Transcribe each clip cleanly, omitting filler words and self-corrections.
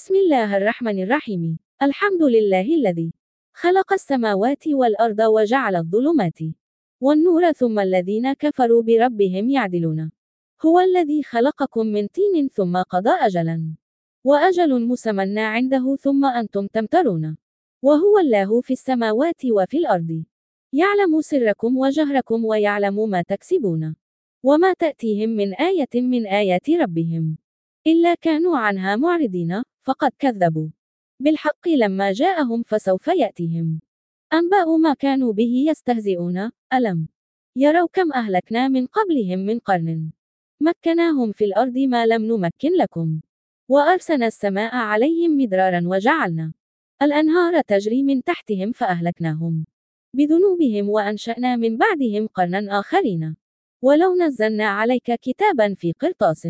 بسم الله الرحمن الرحيم. الحمد لله الذي خلق السماوات والأرض وجعل الظلمات والنور ثم الذين كفروا بربهم يعدلون. هو الذي خلقكم من طين ثم قضى أجلا وأجل مسمى عنده ثم أنتم تمترون. وهو الله في السماوات وفي الأرض يعلم سركم وجهركم ويعلم ما تكسبون. وما تأتيهم من آية من آيات ربهم إلا كانوا عنها معرضين. فقد كذبوا بالحق لما جاءهم فسوف يأتيهم أنباء ما كانوا به يستهزئون. ألم يروا كم أهلكنا من قبلهم من قرن مكناهم في الأرض ما لم نمكن لكم وأرسلنا السماء عليهم مدرارا وجعلنا الأنهار تجري من تحتهم فأهلكناهم بذنوبهم وأنشأنا من بعدهم قرنا آخرين. ولو نزلنا عليك كتابا في قرطاس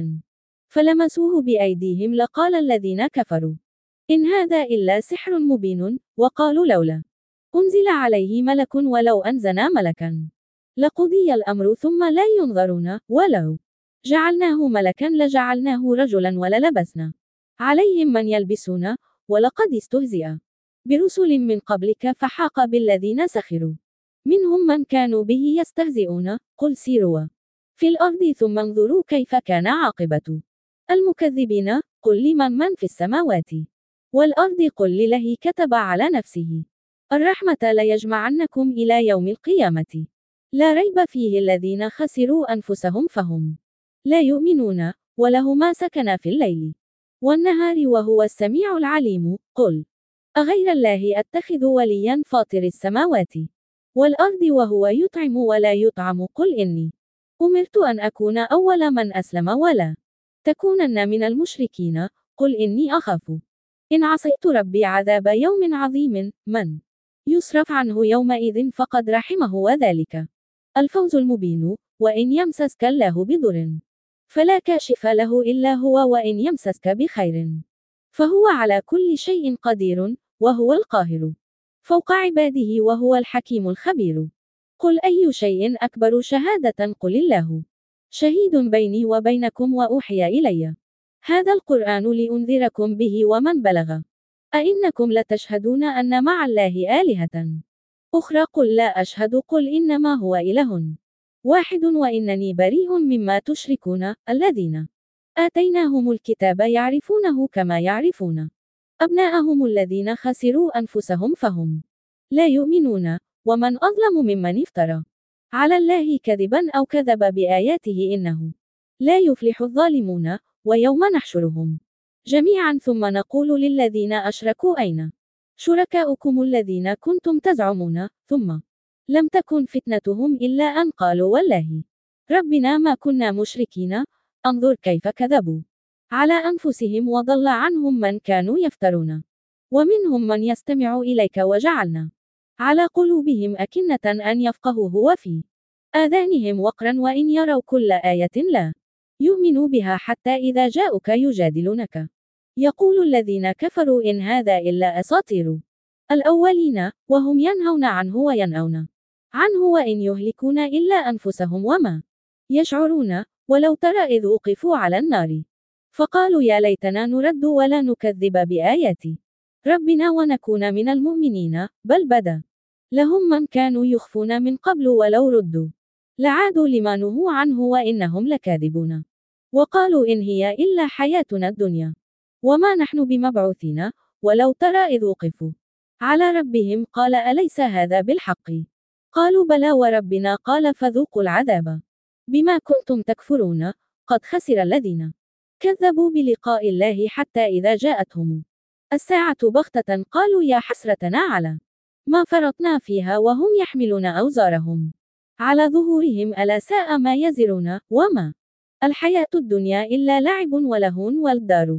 فلمسوه بأيديهم لقال الذين كفروا إن هذا إلا سحر مبين. وقالوا لولا أنزل عليه ملك ولو أنزلنا ملكا لقضي الأمر ثم لا ينظرون. ولو جعلناه ملكا لجعلناه رجلا وللبسنا عليهم من يلبسون. ولقد استهزئ برسل من قبلك فحاق بالذين سخروا منهم من كانوا به يستهزئون. قل سيروا في الأرض ثم انظروا كيف كان عاقبة المكذبين. قل لمن في السماوات والأرض قل لله كتب على نفسه الرحمة ليجمعنكم إلى يوم القيامة لا ريب فيه الذين خسروا أنفسهم فهم لا يؤمنون. وله ما سكن في الليل والنهار وهو السميع العليم. قل أغير الله أتخذ وليا فاطر السماوات والأرض وهو يطعم ولا يطعم. قل إني أمرت أن أكون أول من أسلم ولا تكونن من المشركين. قل إني أخاف إن عصيت ربي عذاب يوم عظيم. من يصرف عنه يومئذ فقد رحمه وذلك الفوز المبين. وإن يمسسك الله بضر فلا كاشف له إلا هو وإن يمسسك بخير فهو على كل شيء قدير وهو القاهر فوق عباده وهو الحكيم الخبير. قل أي شيء أكبر شهادة قل الله شهيد بيني وبينكم وأوحي إلي هذا القرآن لأنذركم به ومن بلغ أئنكم لتشهدون أن مع الله آلهة أخرى قل لا أشهد قل إنما هو إله واحد وإنني بريء مما تشركون. الذين آتيناهم الكتاب يعرفونه كما يعرفون أبناءهم الذين خسروا أنفسهم فهم لا يؤمنون. ومن أظلم ممن افترى على الله كذبا أو كذب بآياته إنه لا يفلح الظالمون. ويوم نحشرهم جميعا ثم نقول للذين أشركوا أين شركاؤكم الذين كنتم تزعمون ثم لم تكن فتنتهم إلا أن قالوا والله ربنا ما كنا مشركين. انظر كيف كذبوا على أنفسهم وضل عنهم من كانوا يفترون. ومنهم من يستمع إليك وجعلنا على قلوبهم أكنة أن يفقهوه وفي آذانهم وقرا وإن يروا كل آية لا يؤمنوا بها حتى إذا جاءوك يجادلونك يقول الذين كفروا إن هذا إلا أساطير الأولين وهم ينهون عنه وينأون عنه وإن يهلكون إلا أنفسهم وما يشعرون. ولو ترى إذ وقفوا على النار فقالوا يا ليتنا نرد ولا نكذب بآيات ربنا ونكون من المؤمنين. بل بدا لهم من كانوا يخفون من قبل ولو ردوا لعادوا لما نهوا عنه وإنهم لكاذبون. وقالوا إن هي إلا حياتنا الدنيا وما نحن بمبعوثين. ولو ترى إذ وقفوا على ربهم قال أليس هذا بالحق قالوا بلى وربنا قال فذوقوا العذاب بما كنتم تكفرون. قد خسر الذين كذبوا بلقاء الله حتى إذا جاءتهم الساعة بغتة قالوا يا حسرتنا على ما فرطنا فيها وهم يحملون أوزارهم على ظهورهم ألا ساء ما يزرون. وما الحياة الدنيا إلا لعب ولهو والدار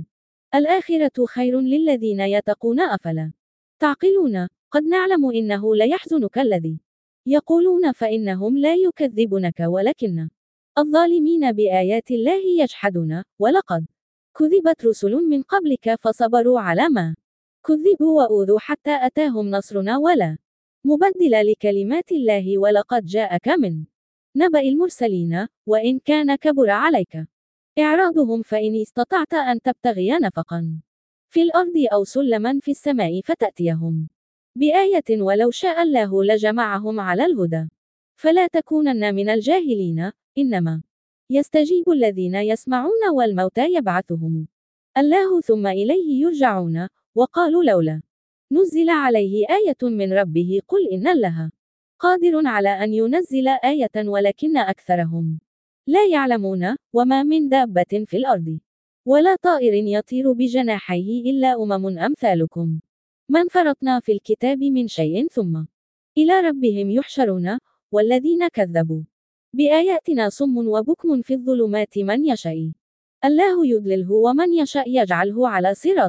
الآخرة خير للذين يتقون أفلا تعقلون. قد نعلم إنه ليحزنك الذي يقولون فإنهم لا يكذبونك ولكن الظالمين بآيات الله يجحدون. ولقد كذبت رسل من قبلك فصبروا على ما كذبوا وأوذوا حتى أتاهم نصرنا ولا مبدل لكلمات الله. ولقد جاءك من نبأ المرسلين وإن كان كبر عليك إعراضهم فإن استطعت أن تبتغي نفقا في الأرض أو سلما في السماء فتأتيهم بآية ولو شاء الله لجمعهم على الهدى فلا تكونن من الجاهلين إنما يستجيب الذين يسمعون والموتى يبعثهم الله ثم إليه يرجعون وقالوا لولا نزل عليه آية من ربه قل إن الله قادر على أن ينزل آية ولكن أكثرهم لا يعلمون وما من دابة في الأرض ولا طائر يطير بجناحيه إلا أمثالكم من فرطنا في الكتاب من شيء ثم إلى ربهم يحشرون والذين كذبوا بآياتنا صم وبكم في الظلمات من يشاء الله يضلله ومن يشاء يجعله على صراط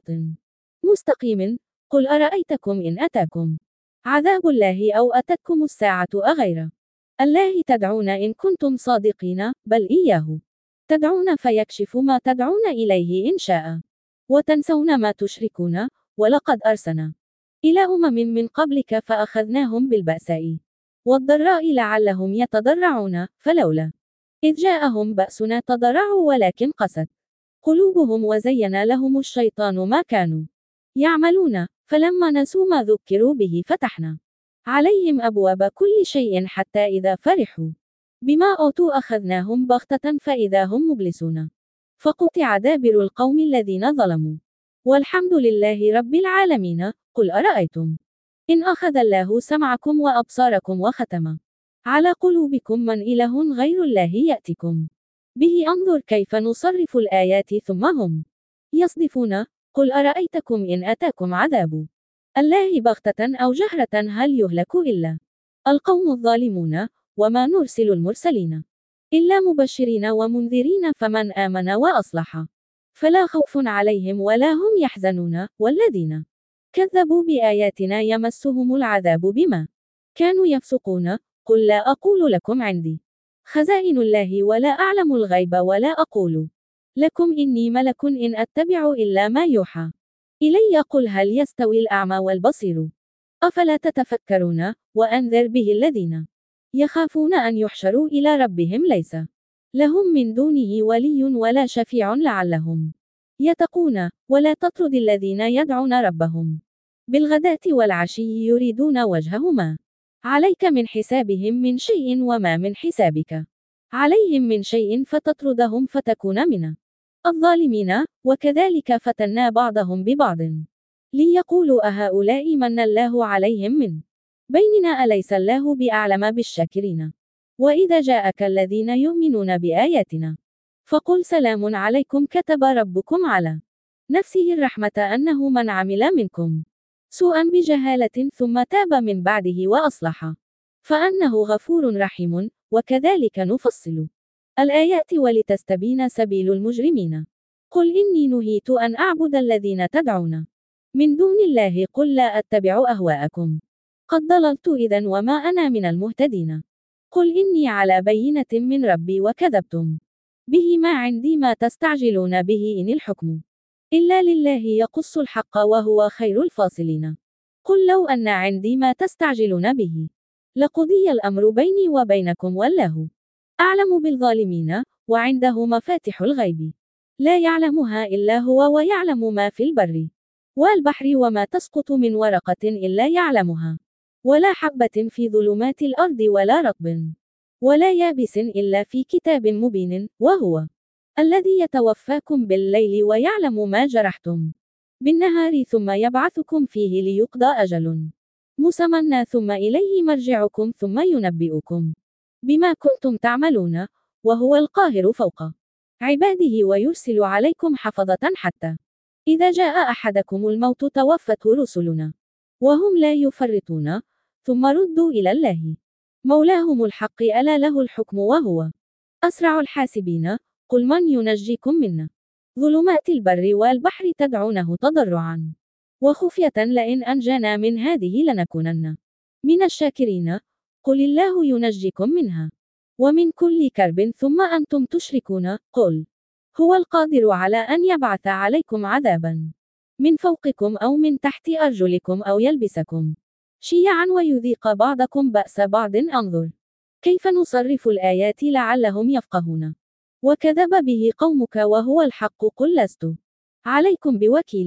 مستقيم قل أرأيتكم إن أتاكم عذاب الله أو أتتكم الساعة أغير الله تدعون إن كنتم صادقين بل إياه تدعون فيكشف ما تدعون إليه إن شاء وتنسون ما تشركون ولقد أرسلنا إلى من قبلك فأخذناهم بالبأساء والضراء لعلهم يتضرعون فلولا إذ جاءهم بأسنا تضرعوا ولكن قست قلوبهم وزين لهم الشيطان ما كانوا يعملون فلما نسوا ما ذكروا به فتحنا عليهم أبواب كل شيء حتى إذا فرحوا بما أوتوا أخذناهم بغتة فإذا هم مبلسون فقطع دابر القوم الذين ظلموا والحمد لله رب العالمين قل أرأيتم إن أخذ الله سمعكم وأبصاركم وختم على قلوبكم من إله غير الله يأتكم به أنظر كيف نصرف الآيات ثم هم يصدفون قل أرأيتكم إن أتاكم عذاب الله بغتة أو جهرة هل يهلك إلا القوم الظالمون وما نرسل المرسلين إلا مبشرين ومنذرين فمن آمن وأصلح فلا خوف عليهم ولا هم يحزنون والذين كذبوا بآياتنا يمسهم العذاب بما كانوا يفسقون قل لا أقول لكم عندي خزائن الله ولا أعلم الغيب ولا أقول لكم إني ملك إن أتبع إلا ما يوحى إلي قل هل يستوي الأعمى والبصير أفلا تتفكرون وأنذر به الذين يخافون أن يحشروا إلى ربهم ليس لهم من دونه ولي ولا شفيع لعلهم يتقون ولا تطرد الذين يدعون ربهم بالغداة والعشي يريدون وجهه ما عليك من حسابهم من شيء وما من حسابك عليهم من شيء فتطردهم فتكون من الظالمين وكذلك فتنا بعضهم ببعض ليقولوا أهؤلاء من الله عليهم من بيننا أليس الله بأعلم بالشاكرين وإذا جاءك الذين يؤمنون بآياتنا فقل سلام عليكم كتب ربكم على نفسه الرحمة أنه من عمل منكم سوءا بجهالة ثم تاب من بعده وأصلح فأنه غفور رحيم وكذلك نفصل الآيات ولتستبين سبيل المجرمين قل إني نهيت أن أعبد الذين تدعون من دون الله قل لا أتبع أهواءكم قد ضللت إذن وما أنا من المهتدين قل إني على بينة من ربي وكذبتم به ما عندي ما تستعجلون به إن الحكم إلا لله يقص الحق وهو خير الفاصلين قل لو أن عندي ما تستعجلون به لقضي الأمر بيني وبينكم والله أعلم بالظالمين وعنده مفاتح الغيب لا يعلمها إلا هو ويعلم ما في البر والبحر وما تسقط من ورقة إلا يعلمها ولا حبة في ظلمات الأرض ولا رطب ولا يابس إلا في كتاب مبين وهو الذي يتوفاكم بالليل ويعلم ما جرحتم بالنهار ثم يبعثكم فيه ليقضى أجل مسمى ثم إليه مرجعكم ثم ينبئكم بما كنتم تعملون وهو القاهر فوق عباده ويرسل عليكم حفظة حتى إذا جاء أحدكم الموت توفته رسلنا وهم لا يفرطون ثم ردوا إلى الله مولاهم الحق ألا له الحكم وهو أسرع الحاسبين قل من ينجيكم من ظلمات البر والبحر تدعونه تضرعا وخفية لئن أنجانا من هذه لنكونن من الشاكرين قل الله ينجيكم منها ومن كل كرب ثم أنتم تشركون قل هو القادر على أن يبعث عليكم عذابا من فوقكم أو من تحت أرجلكم أو يلبسكم شيعا ويذيق بعضكم بأس بعض انظر كيف نصرف الآيات لعلهم يفقهون وكذب به قومك وهو الحق قل لست عليكم بوكيل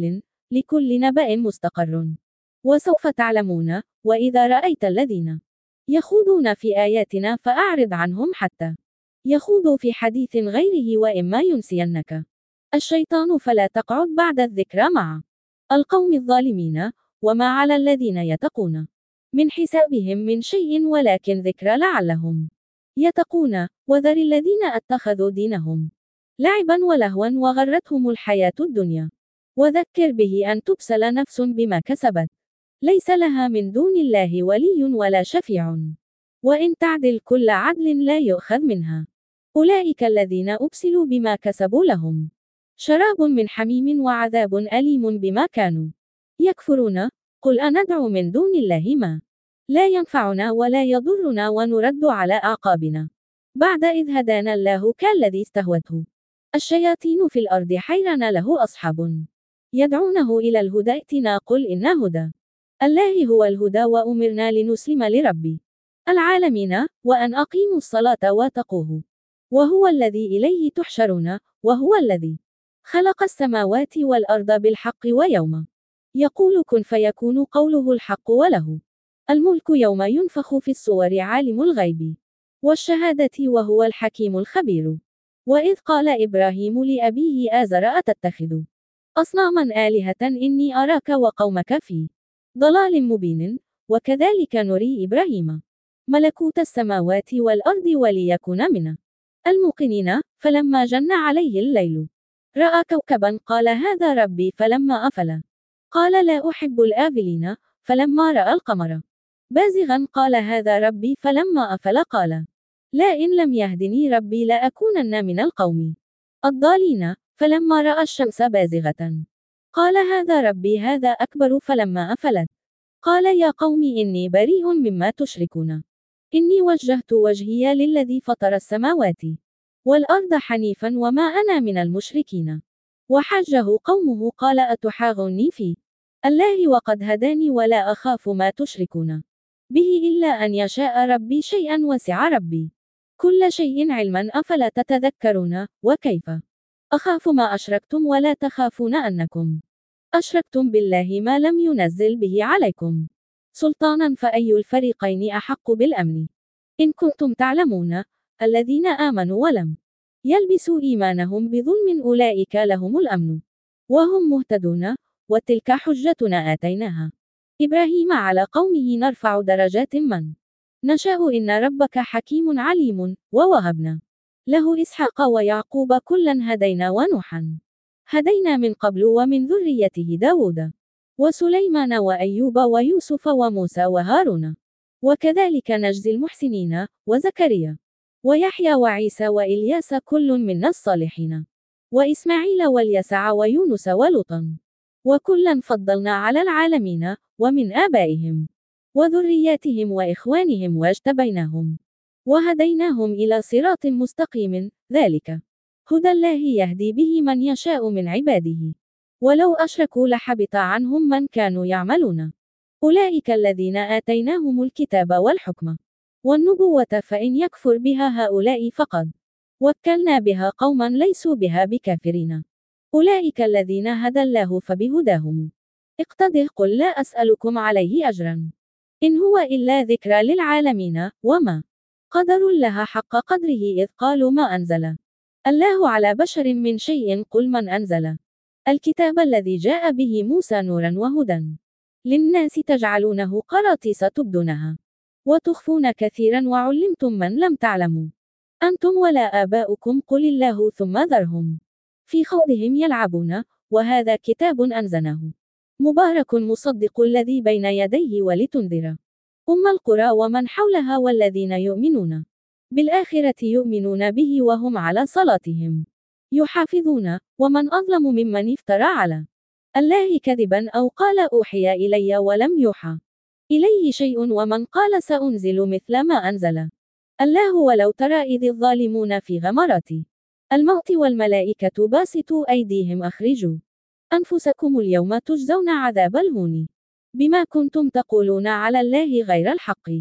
لكل نبأ مستقر. وسوف تعلمون، وإذا رأيت الذين يخوضون في آياتنا فأعرض عنهم حتى يخوضوا في حديث غيره وإما ينسينك الشيطان فلا تقعد بعد الذكرى مع القوم الظالمين. وما على الذين يتقون من حسابهم من شيء ولكن ذكرى لعلهم يتقون. وذر الذين اتخذوا دينهم لعبا ولهوا وغرتهم الحياة الدنيا وذكر به أن تبسل نفس بما كسبت ليس لها من دون الله ولي ولا شفيع وإن تعدل كل عدل لا يؤخذ منها. أولئك الذين أبسلوا بما كسبوا لهم شراب من حميم وعذاب أليم بما كانوا يكفرون. قل أندعو من دون الله ما لا ينفعنا ولا يضرنا ونرد على أعقابنا بعد إذ هدانا الله كالذي استهوته الشياطين في الأرض حيران له أصحاب يدعونه إلى الهدى ائتنا قل إن هدى الله هو الهدى وأمرنا لنسلم لرب العالمين وأن أقيموا الصلاة واتقوه وهو الذي إليه تحشرون. وهو الذي خلق السماوات والأرض بالحق ويوم يقول كن فيكون قوله الحق وله الملك يوم ينفخ في الصور عالم الغيب والشهادة وهو الحكيم الخبير. وإذ قال إبراهيم لأبيه آزر أتتخذ أصناما آلهة إني أراك وقومك في ضلال مبين. وكذلك نري إبراهيم ملكوت السماوات والأرض وليكون من الموقنين. فلما جن عليه الليل رأى كوكبا قال هذا ربي فلما أفل قال لا أحب الآفلين. فلما رأى القمر بازغا قال هذا ربي فلما أفل قال لا إن لم يهدني ربي لأكونن من القوم الضالين. فلما رأى الشمس بازغة قال هذا ربي هذا أكبر. فلما أفلت قال يا قوم إني بريء مما تشركون إني وجهت وجهي للذي فطر السماوات والأرض حنيفا وما أنا من المشركين. وحجه قومه قال أتحاجوني في الله وقد هداني ولا أخاف ما تشركون به إلا أن يشاء ربي شيئا وسع ربي كل شيء علما أفلا تتذكرون. وكيف أخاف ما أشركتم ولا تخافون أنكم أشركتم بالله ما لم ينزل به عليكم سلطانا فأي الفريقين أحق بالأمن إن كنتم تعلمون. الذين آمنوا ولم يلبسوا إيمانهم بظلم أولئك لهم الأمن وهم مهتدون. وتلك حجتنا آتيناها إبراهيم على قومه نرفع درجات من نشاء إن ربك حكيم عليم. ووهبنا له إسحاق ويعقوب كلا هدينا ونوحا هدينا من قبل ومن ذريته داود وسليمان وأيوب ويوسف وموسى وهارون وكذلك نجزي المحسنين. وزكريا ويحيى وعيسى وإلياس كل من الصالحين وإسماعيل واليسع ويونس ولوطا وكلا فضلنا على العالمين. ومن آبائهم وذرياتهم وإخوانهم واجتبيناهم وهديناهم إلى صراط مستقيم. ذلك هدى الله يهدي به من يشاء من عباده ولو أشركوا لحبط عنهم من كانوا يعملون. أولئك الذين آتيناهم الكتاب والحكم والنبوة فإن يكفر بها هؤلاء فقد وكلنا بها قوما ليسوا بها بكافرين. أولئك الذين هدى الله فبهداهم اقتده. قل لا أسألكم عليه أجرا إن هو إلا ذكرى للعالمين. وما قدر الله حق قدره إذ قالوا ما أنزل الله على بشر من شيء. قل من أنزل الكتاب الذي جاء به موسى نورا وهدى للناس تجعلونه قراطيس تبدونها وتخفون كثيرا وعلمتم من لم تعلموا أنتم ولا آباؤكم. قل الله ثم ذرهم في خوضهم يلعبون. وهذا كتاب أنزلناه مبارك مصدق الذي بين يديه ولتنذر القرى ومن حولها والذين يؤمنون بالآخرة يؤمنون به وهم على صلاتهم يحافظون. ومن أظلم ممن افترى على الله كذبا أو قال أوحي إلي ولم يوحى إليه شيء ومن قال سأنزل مثل ما أنزل الله. ولو ترى إذ الظالمون في غمرات الموت والملائكة باسطوا أيديهم أخرجوا أنفسكم اليوم تجزون عذاب الهون بما كنتم تقولون على الله غير الحق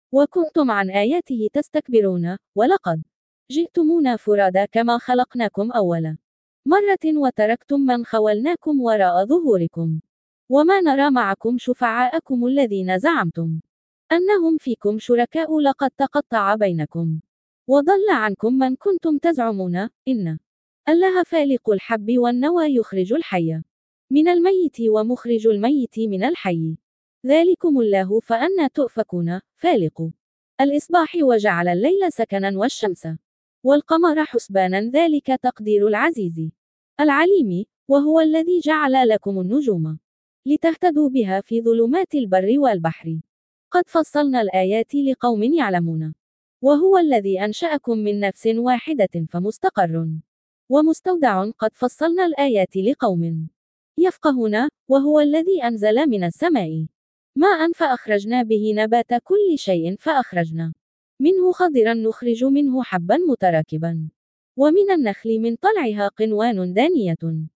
وكنتم عن آياته تستكبرون. ولقد جئتمونا فرادا كما خلقناكم أول مرة وتركتم من خولناكم وراء ظهوركم، وما نرى معكم شفعاءكم الذين زعمتم أنهم فيكم شركاء لقد تقطع بينكم وضل عنكم من كنتم تزعمون إن الله فالق الحب والنوى يخرج الحي من الميت ومخرج الميت من الحي، ذلكم الله فأنى تؤفكون. فالق الإصباح وجعل الليل سكنا والشمس والقمر حسبانا ذلك تقدير العزيز العليم، وهو الذي جعل لكم النجوم لتهتدوا بها في ظلمات البر والبحر، قد فصلنا الآيات لقوم يعلمون، وهو الذي أنشأكم من نفس واحدة فمستقر ومستودع، قد فصلنا الآيات لقوم يفقهون، وهو الذي أنزل من السماء ماء فأخرجنا به نبات كل شيء فأخرجنا منه خضرا نخرج منه حبا متراكبا، ومن النخل من طلعها قنوان دانية،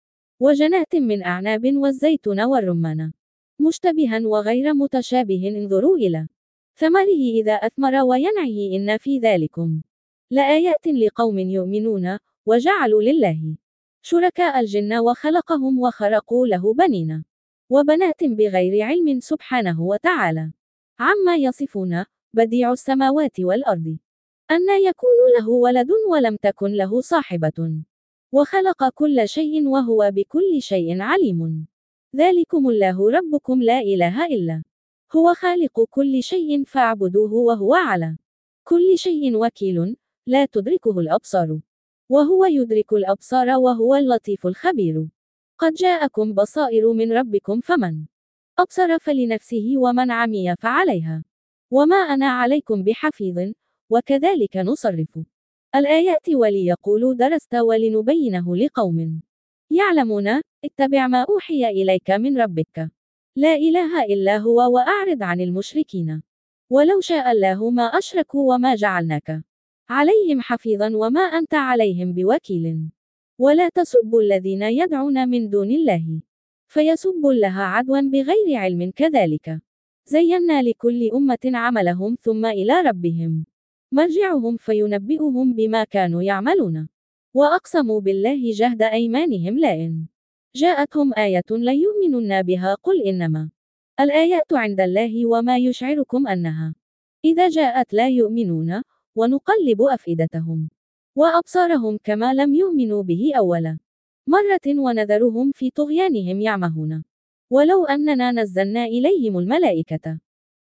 وجنات من أعناب والزيتون والرمان مشتبها وغير متشابه، انظروا إلى ثمره إذا أثمر وينعه إن في ذلكم لآيات لقوم يؤمنون. وجعلوا لله شركاء الجن وخلقهم وخرقوا له بنين وبنات بغير علم سبحانه وتعالى عما يصفون، بديع السماوات والأرض أنى يكون له ولد ولم تكن له صاحبة وخلق كل شيء وهو بكل شيء عليم، ذلكم الله ربكم لا إله إلا هو خالق كل شيء فاعبدوه وهو على كل شيء وكيل، لا تدركه الأبصار وهو يدرك الأبصار وهو اللطيف الخبير. قد جاءكم بصائر من ربكم فمن أبصر فلنفسه ومن عمي فعليها وما أنا عليكم بحفيظ، وكذلك نصرف الآيات وليقولوا درست ولنبينه لقوم يعلمون. اتبع ما أوحي إليك من ربك لا إله إلا هو وأعرض عن المشركين، ولو شاء الله ما أشركوا وما جعلناك عليهم حفيظا وما أنت عليهم بوكيل. ولا تسبوا الذين يدعون من دون الله فيسبوا الله عدوا بغير علم، كذلك زينا لكل أمة عملهم ثم إلى ربهم مرجعهم فينبئهم بما كانوا يعملون، وأقسموا بالله جهد أيمانهم لئن جاءتهم آية ليؤمنن بها، قل إنما الآيات عند الله وما يشعركم أنها إذا جاءت لا يؤمنون، ونقلب أفئدتهم وأبصارهم كما لم يؤمنوا به أول مرة ونذرهم في طغيانهم يعمهون، ولو أننا نزلنا إليهم الملائكة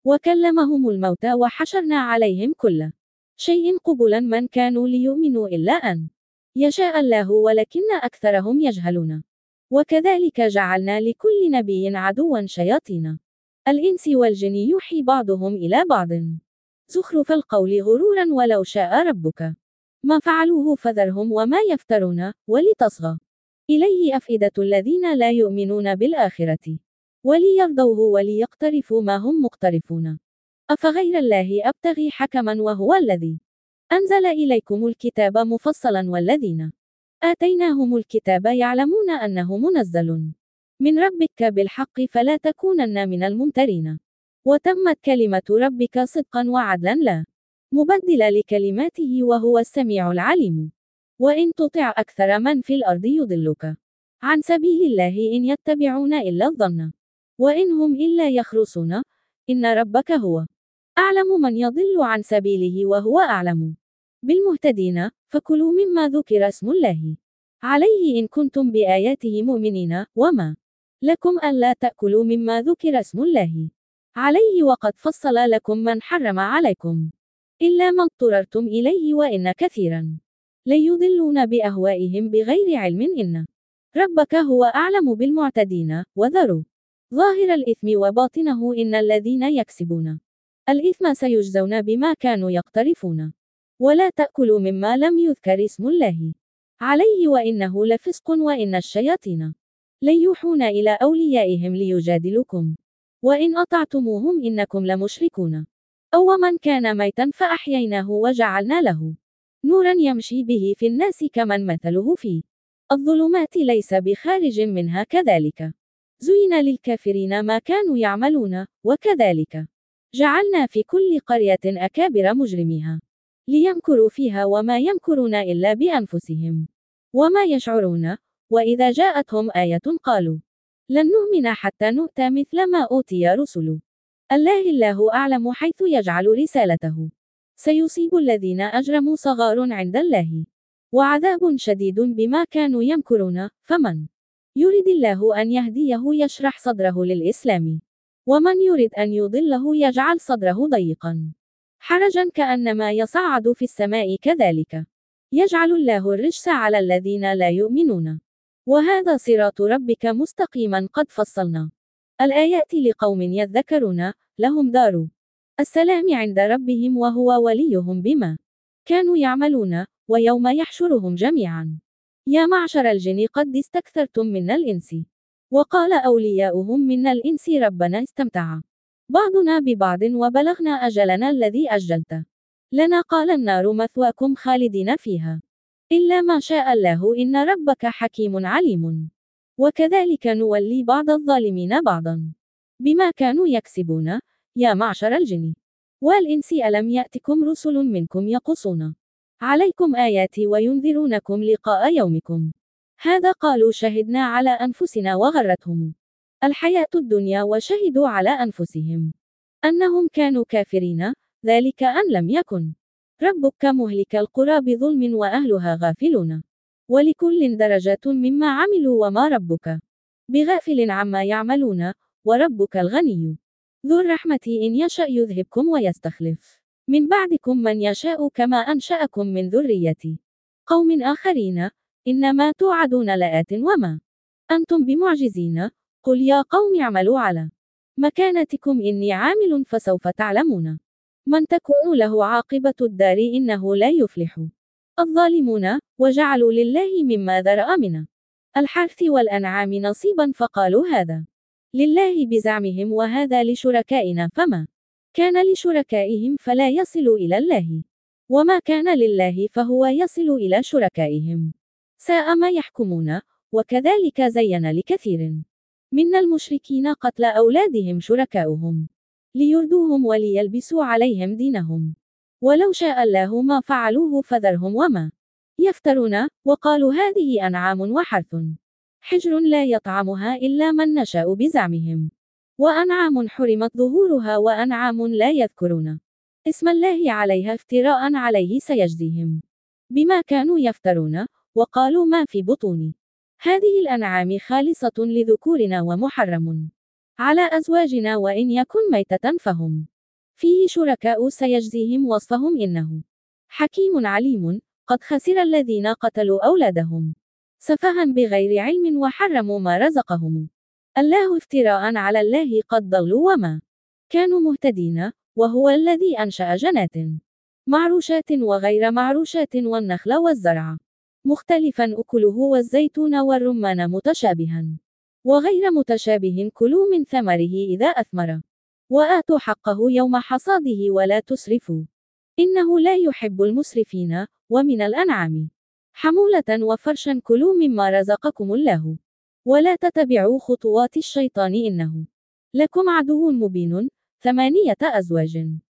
وكلمهم الموتى وحشرنا عليهم كل شيء قبلا من كانوا ليؤمنوا إلا أن يشاء الله ولكن أكثرهم يجهلون. وكذلك جعلنا لكل نبي عدوا شياطين الإنس والجن يوحي بعضهم إلى بعض زخرف القول غرورا ولو شاء ربك ما فعلوه فذرهم وما يفترون، ولتصغى إليه أفئدة الذين لا يؤمنون بالآخرة وليرضوه وليقترفوا ما هم مقترفون. أفغير الله أبتغي حكما وهو الذي أنزل إليكم الكتاب مفصلا والذين آتيناهم الكتاب يعلمون أنه منزل من ربك بالحق فلا تكونن من الممترين، وتمت كلمة ربك صدقا وعدلا لا مبدل لكلماته وهو السميع العليم. وإن تطع أكثر من في الأرض يضلك عن سبيل الله إن يتبعون إلا الظن وإن هم إلا يخرصون، إن ربك هو أعلم من يضل عن سبيله وهو أعلم بالمهتدين. فكلوا مما ذكر اسم الله عليه إن كنتم بآياته مؤمنين، وما لكم ألا تأكلوا مما ذكر اسم الله عليه وقد فصل لكم من حرم عليكم إلا ما اضطررتم إليه وإن كثيرا ليضلون بأهوائهم بغير علم، إن ربك هو أعلم بالمعتدين. وذروا ظاهر الإثم وباطنه إن الذين يكسبون الإثم سيجزون بما كانوا يقترفون. ولا تأكلوا مما لم يذكر اسم الله عليه وإنه لفسق وإن الشياطين ليوحون إلى أوليائهم ليجادلوكم وإن أطعتموهم إنكم لمشركون. أو من كان ميتا فأحييناه وجعلنا له نورا يمشي به في الناس كمن مثله في الظلمات ليس بخارج منها، كذلك زين للكافرين ما كانوا يعملون. وكذلك جعلنا في كل قرية أكابر مجرميها ليمكروا فيها وما يمكرون إلا بأنفسهم وما يشعرون. وإذا جاءتهم آية قالوا لن نؤمن حتى نؤتى مثل ما أوتي رسل الله أعلم حيث يجعل رسالته سيصيب الذين أجرموا صغار عند الله وعذاب شديد بما كانوا يمكرون. فمن يرد الله أن يهديه يشرح صدره للإسلام ومن يرد أن يضله يجعل صدره ضيقا حرجا كأنما يصعد في السماء كذلك يجعل الله الرجس على الذين لا يؤمنون وهذا صراط ربك مستقيما قد فصلنا الآيات لقوم يذكرون لهم دار السلام عند ربهم وهو وليهم بما كانوا يعملون ويوم يحشرهم جميعا يا معشر الجن قد استكثرتم من الإنس وقال أولياؤهم من الإنس ربنا استمتع بعضنا ببعض وبلغنا أجلنا الذي أجلت لنا قال النار مثواكم خالدين فيها إلا ما شاء الله إن ربك حكيم عليم وكذلك نولي بعض الظالمين بعضا بما كانوا يكسبون يا معشر الجن والإنس ألم يأتكم رسل منكم يقصون عليكم آياتي وينذرونكم لقاء يومكم هذا قالوا شهدنا على أنفسنا وغرتهم الحياة الدنيا وشهدوا على أنفسهم أنهم كانوا كافرين ذلك أن لم يكن ربك مهلك القرى بظلم وأهلها غافلون ولكل درجات مما عملوا وما ربك بغافل عما يعملون وربك الغني ذو الرحمة إن يشأ يذهبكم ويستخلف من بعدكم من يشاء كما أنشأكم من ذرية قوم آخرين إنما توعدون لآت وما أنتم بمعجزين قل يا قوم اعملوا على مكانتكم إني عامل فسوف تعلمون من تكون له عاقبة الدار إنه لا يفلح الظالمون وجعلوا لله مما ذرأ من الحرث والأنعام نصيبا فقالوا هذا لله بزعمهم وهذا لشركائنا فما كان لشركائهم فلا يصل إلى الله وما كان لله فهو يصل إلى شركائهم ساء ما يحكمون وكذلك زين لكثير من المشركين قتل أولادهم شركاؤهم ليردوهم وليلبسوا عليهم دينهم ولو شاء الله ما فعلوه فذرهم وما يفترون وقالوا هذه أنعام وحرث حجر لا يطعمها إلا من نشاء بزعمهم وأنعام حرمت ظهورها وأنعام لا يذكرون اسم الله عليها افتراء عليه سيجزيهم بما كانوا يفترون وقالوا ما في بطون هذه الأنعام خالصة لذكورنا ومحرم على أزواجنا وإن يكن ميتة فهم فيه شركاء سيجزيهم وصفهم إنه حكيم عليم قد خسر الذين قتلوا أولادهم سفها بغير علم وحرموا ما رزقهم الله افتراء على الله قد ضلوا وما كانوا مهتدين وهو الذي أنشأ جنات معروشات وغير معروشات والنخل والزرع مختلفا أكله والزيتون والرمان متشابها وغير متشابه كلوا من ثمره إذا أثمر وآتوا حقه يوم حصاده ولا تسرفوا إنه لا يحب المسرفين ومن الأنعام حمولة وفرشا كلوا مما رزقكم الله ولا تتبعوا خطوات الشيطان إنه لكم عدو مبين 8 أزواج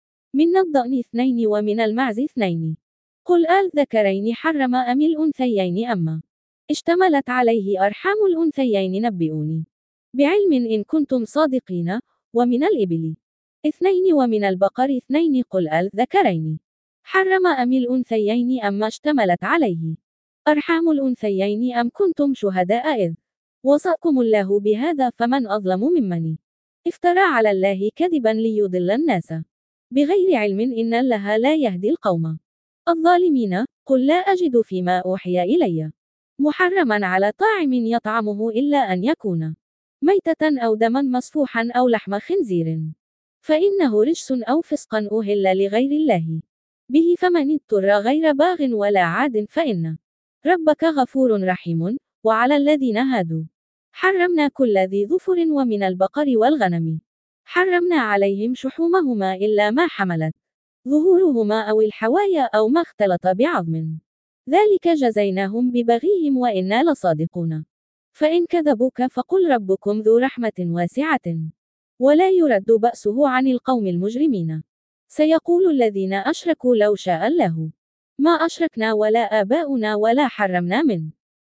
من الضأن 2 ومن المعز 2 قل الذكرين حرم أم الأنثيين أما اشتملت عليه أرحام الأنثيين نبئوني بعلم إن كنتم صادقين ومن الإبل 2 ومن البقر 2 قل الذكرين حرم أم الأنثيين أما اشتملت عليه أرحام الأنثيين أم كنتم شهداء إذ وصاكم الله بهذا فمن أظلم ممن افترى على الله كذبا ليضل الناس بغير علم إن الله لا يهدي القوم الظالمين قل لا أجد فيما أوحي إلي محرما على طاعم يطعمه إلا أن يكون ميتة أو دما مصفوحا أو لحم خنزير فإنه رجس أو فسقا أهل لغير الله به فمن اضطر غير باغ ولا عاد فإن ربك غفور رحيم وعلى الذين هادوا حرمنا كل ذي ظفر ومن البقر والغنم حرمنا عليهم شحومهما إلا ما حملت ظهورهما أو الحوايا أو ما اختلط بعظم ذلك جزيناهم ببغيهم وإنا لصادقون فإن كذبوك فقل ربكم ذو رحمة واسعة ولا يرد بأسه عن القوم المجرمين سيقول الذين أشركوا لو شاء الله ما أشركنا ولا آباؤنا ولا حرمنا من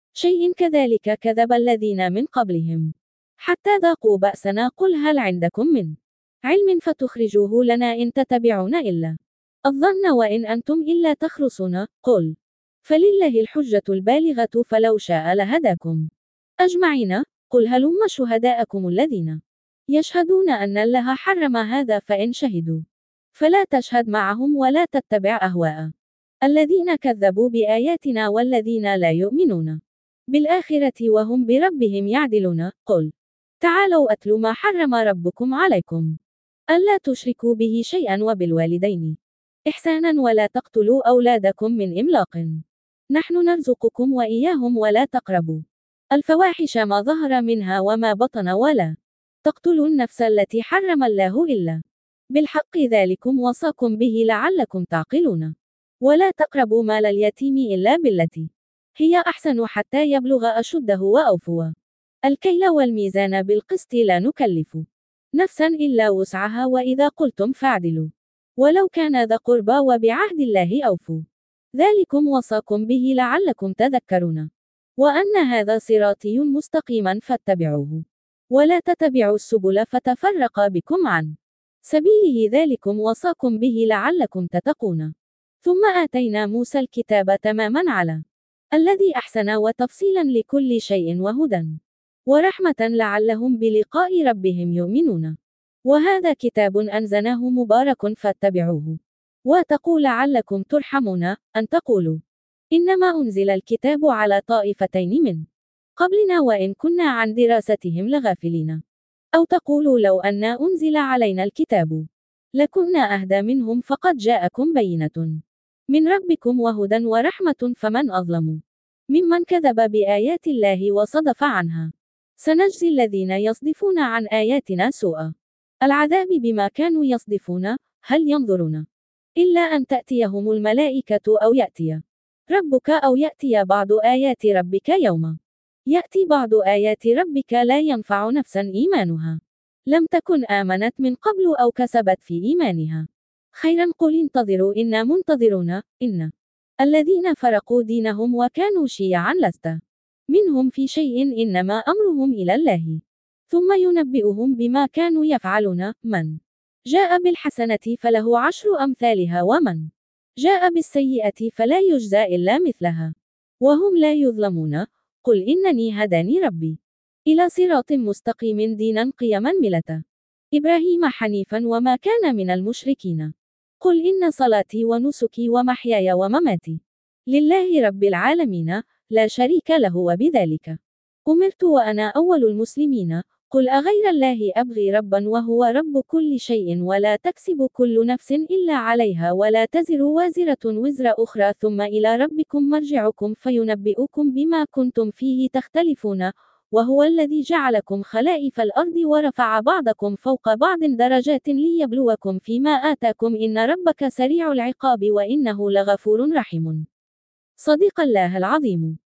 شيء كذلك كذب الذين من قبلهم حتى ذاقوا بأسنا. قل هل عندكم من علم فتخرجوه لنا إن تتبعون إلا الظن وإن أنتم إلا تخرصون. قل فلله الحجة البالغة فلو شاء لهداكم أجمعين. قل هلم شهداءكم الذين يشهدون أن الله حرم هذا فإن شهدوا فلا تشهد معهم ولا تتبع أهواء الذين كذبوا بآياتنا والذين لا يؤمنون بالآخرة وهم بربهم يعدلون. قل تعالوا أتل ما حرم ربكم عليكم ألا تشركوا به شيئا وبالوالدين إحسانا ولا تقتلوا أولادكم من إملاق نحن نرزقكم وإياهم ولا تقربوا الفواحش ما ظهر منها وما بطن ولا تقتلوا النفس التي حرم الله إلا بالحق ذلكم وصاكم به لعلكم تعقلون ولا تقربوا مال اليتيم إلا بالتي هي أحسن حتى يبلغ أشده وأوفوا الكيل والميزان بالقسط لا نكلف نفسا إلا وسعها وإذا قلتم فاعدلوا ولو كان ذا قربى وبعهد الله أوفوا ذلكم وصاكم به لعلكم تذكرون وأن هذا صراطي مستقيما فاتبعوه ولا تتبعوا السبل فتفرق بكم عن سبيله ذلكم وصاكم به لعلكم تتقون ثم آتينا موسى الكتاب تماما على الذي أحسن وتفصيلا لكل شيء وهدى ورحمة لعلهم بلقاء ربهم يؤمنون وهذا كتاب أنزلناه مبارك فاتبعوه واتقوا لعلكم ترحمون أن تقولوا إنما أنزل الكتاب على طائفتين من قبلنا وإن كنا عن دراستهم لغافلين أو تقولوا لو أن أنزل علينا الكتاب لكنا أهدى منهم فقد جاءكم بينة من ربكم وهدى ورحمة فمن أظلم ممن كذب بآيات الله وصدف عنها سنجزي الذين يصدفون عن آياتنا سوء العذاب بما كانوا يصدفون هل ينظرون إلا أن تأتيهم الملائكة أو يأتي ربك أو يأتي بعض آيات ربك يوم يأتي بعض آيات ربك لا ينفع نفسا إيمانها لم تكن آمنت من قبل أو كسبت في إيمانها خيرا. قل انتظروا إنا منتظرون إن الذين فرقوا دينهم وكانوا شيعا لست منهم في شيء إنما أمرهم إلى الله ثم ينبئهم بما كانوا يفعلون. من جاء بالحسنة فله 10 أمثالها ومن جاء بالسيئة فلا يجزى إلا مثلها وهم لا يظلمون. قل إنني هداني ربي إلى صراط مستقيم دينا قيما ملة إبراهيم حنيفا وما كان من المشركين. قل إن صلاتي ونسكي ومحياي ومماتي لله رب العالمين لا شريك له وبذلك أمرت وأنا أول المسلمين. قل أغير الله أبغي ربا وهو رب كل شيء ولا تكسب كل نفس إلا عليها ولا تزر وازرة وزر أخرى ثم إلى ربكم مرجعكم فينبئكم بما كنتم فيه تختلفون وهو الذي جعلكم خلائف الأرض ورفع بعضكم فوق بعض درجات ليبلوكم فيما آتاكم إن ربك سريع العقاب وإنه لغفور رحيم. صدق الله العظيم.